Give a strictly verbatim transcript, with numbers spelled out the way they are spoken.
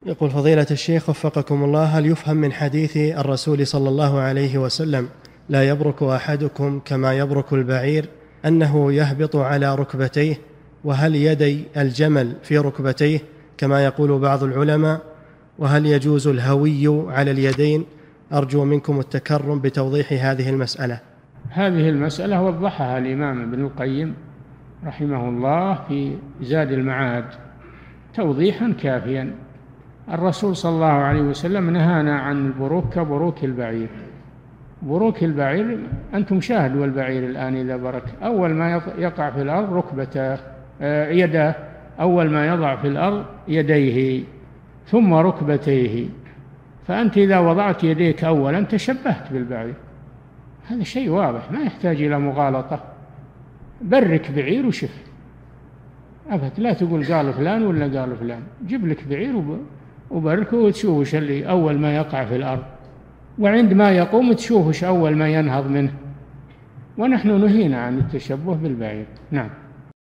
يقول فضيلة الشيخ وفقكم الله، هل يفهم من حديث الرسول صلى الله عليه وسلم لا يبرك أحدكم كما يبرك البعير أنه يهبط على ركبتيه، وهل يدي الجمل في ركبتيه كما يقول بعض العلماء، وهل يجوز الهوي على اليدين؟ أرجو منكم التكرم بتوضيح هذه المسألة. هذه المسألة وضحها الإمام ابن القيم رحمه الله في زاد المعاد توضيحا كافيا. الرسول صلى الله عليه وسلم نهانا عن البروك كبروك البعير. بروك البعير أنتم شاهدوا البعير الآن إذا برك أول ما يقع في الأرض ركبته يداه، أول ما يضع في الأرض يديه ثم ركبتيه، فأنت إذا وضعت يديك أولا تشبهت بالبعير. هذا شيء واضح ما يحتاج إلى مغالطة. برك بعير وشف، أبد لا تقول قال فلان ولا قال فلان، جيب لك بعير وبركه وتشوف وش اللي أول ما يقع في الأرض، وعندما يقوم تشوف وش أول ما ينهض منه. ونحن نهينا عن التشبه بالبعير. نعم.